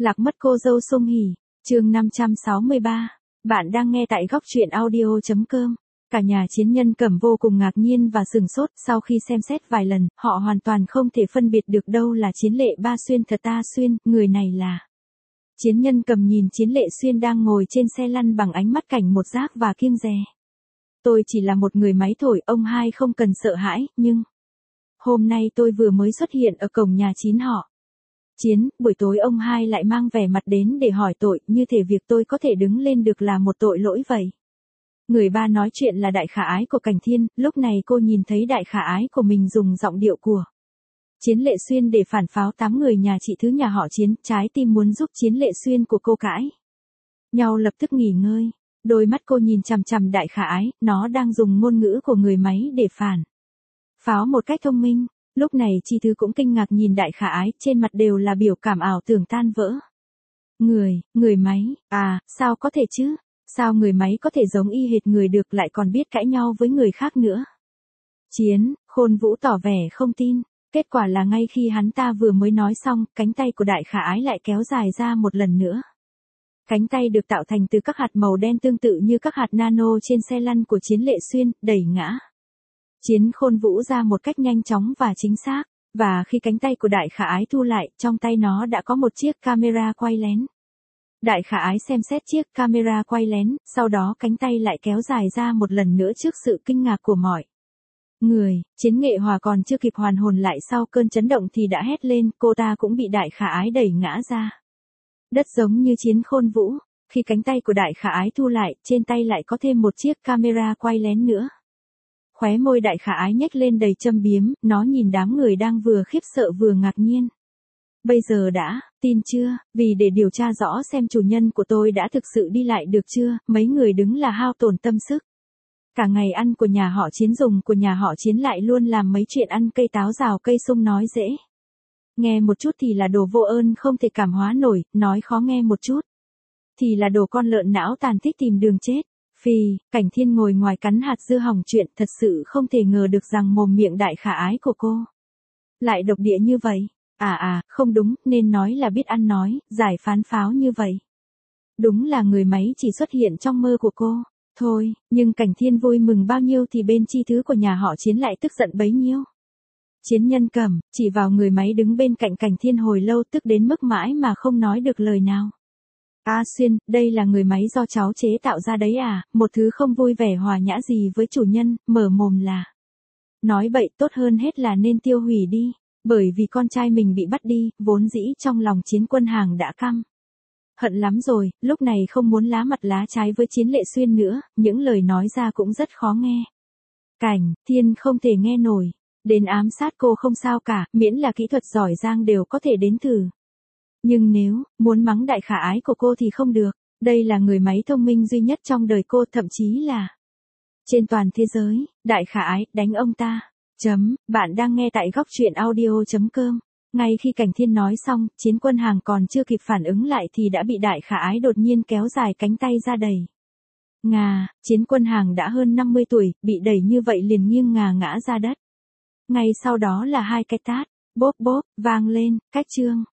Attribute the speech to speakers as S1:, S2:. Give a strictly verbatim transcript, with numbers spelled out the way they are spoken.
S1: Lạc mất cô dâu Sung Hỉ, chương năm trăm sáu mươi ba. Bạn đang nghe tại góc truyện audio.com. Cả nhà Chiến Nhân Cẩm vô cùng ngạc nhiên và sửng sốt, sau khi xem xét vài lần, họ hoàn toàn không thể phân biệt được đâu là Chiến Lệ Ba Xuyên thật ta Xuyên, người này là. Chiến Nhân Cẩm nhìn Chiến Lệ Xuyên đang ngồi trên xe lăn bằng ánh mắt cảnh một giác và kiêng dè. Tôi chỉ là một người máy thổi, ông hai không cần sợ hãi, nhưng... Hôm nay tôi vừa mới xuất hiện ở cổng nhà Chín họ. Chiến, buổi tối ông hai lại mang vẻ mặt đến để hỏi tội, như thể việc tôi có thể đứng lên được là một tội lỗi vậy. Người ba nói chuyện là đại khả ái của Cảnh Thiên, lúc này cô nhìn thấy đại khả ái của mình dùng giọng điệu của Chiến Lệ Xuyên để phản pháo tám người nhà chị thứ nhà họ Chiến, trái tim muốn giúp Chiến Lệ Xuyên của cô cãi nhau lập tức nghỉ ngơi. Đôi mắt cô nhìn chằm chằm đại khả ái, nó đang dùng ngôn ngữ của người máy để phản pháo một cách thông minh. Lúc này Chi Thứ cũng kinh ngạc nhìn đại khả ái, trên mặt đều là biểu cảm ảo tưởng tan vỡ. Người, người máy, à, sao có thể chứ? Sao người máy có thể giống y hệt người được lại còn biết cãi nhau với người khác nữa? Chiến, Khôn Vũ tỏ vẻ không tin. Kết quả là ngay khi hắn ta vừa mới nói xong, cánh tay của đại khả ái lại kéo dài ra một lần nữa. Cánh tay được tạo thành từ các hạt màu đen tương tự như các hạt nano trên xe lăn của Chiến Lệ Xuyên, đẩy ngã Chiến Khôn Vũ ra một cách nhanh chóng và chính xác, và khi cánh tay của đại khả ái thu lại, trong tay nó đã có một chiếc camera quay lén. Đại khả ái xem xét chiếc camera quay lén, sau đó cánh tay lại kéo dài ra một lần nữa trước sự kinh ngạc của mọi người. Chiến Nghệ Hòa còn chưa kịp hoàn hồn lại sau cơn chấn động thì đã hét lên, cô ta cũng bị đại khả ái đẩy ngã ra đất giống như Chiến Khôn Vũ. Khi cánh tay của đại khả ái thu lại, trên tay lại có thêm một chiếc camera quay lén nữa. Khóe môi đại khả ái nhếch lên đầy châm biếm, nó nhìn đám người đang vừa khiếp sợ vừa ngạc nhiên. Bây giờ đã, tin chưa, vì để điều tra rõ xem chủ nhân của tôi đã thực sự đi lại được chưa, mấy người đứng là hao tổn tâm sức. Cả ngày ăn của nhà họ Chiến dùng của nhà họ Chiến lại luôn làm mấy chuyện ăn cây táo rào cây sung nói dễ nghe một chút thì là đồ vô ơn không thể cảm hóa nổi, nói khó nghe một chút thì là đồ con lợn não tàn thích tìm đường chết. Phì, Cảnh Thiên ngồi ngoài cắn hạt dưa hỏng chuyện, thật sự không thể ngờ được rằng mồm miệng đại khả ái của cô lại độc địa như vậy. À à, không đúng, nên nói là biết ăn nói, giải phán pháo như vậy. Đúng là người máy chỉ xuất hiện trong mơ của cô. Thôi, nhưng Cảnh Thiên vui mừng bao nhiêu thì bên Chi Thứ của nhà họ Chiến lại tức giận bấy nhiêu. Chiến Nhân Cẩm chỉ vào người máy đứng bên cạnh Cảnh Thiên hồi lâu, tức đến mức mãi mà không nói được lời nào. A Xuyên, đây là người máy do cháu chế tạo ra đấy à, một thứ không vui vẻ hòa nhã gì với chủ nhân, mở mồm là nói bậy, tốt hơn hết là nên tiêu hủy đi, bởi vì con trai mình bị bắt đi, vốn dĩ trong lòng Chiến Quân Hàng đã căm hận lắm rồi, lúc này không muốn lá mặt lá trái với Chiến Lệ Xuyên nữa, những lời nói ra cũng rất khó nghe. Cảnh Thiên không thể nghe nổi, đến ám sát cô không sao cả, miễn là kỹ thuật giỏi giang đều có thể đến thử. Nhưng nếu muốn mắng đại khả ái của cô thì không được, đây là người máy thông minh duy nhất trong đời cô, thậm chí là trên toàn thế giới. Đại khả ái, đánh ông ta. Chấm, bạn đang nghe tại góc truyện audio.com. Ngay khi Cảnh Thiên nói xong, Chiến Quân Hàng còn chưa kịp phản ứng lại thì đã bị đại khả ái đột nhiên kéo dài cánh tay ra đẩy ngà. Chiến Quân Hàng đã hơn năm mươi tuổi, bị đẩy như vậy liền nghiêng ngà ngã ra đất. Ngay sau đó là hai cái tát, bốp bốp, vang lên, cách chương.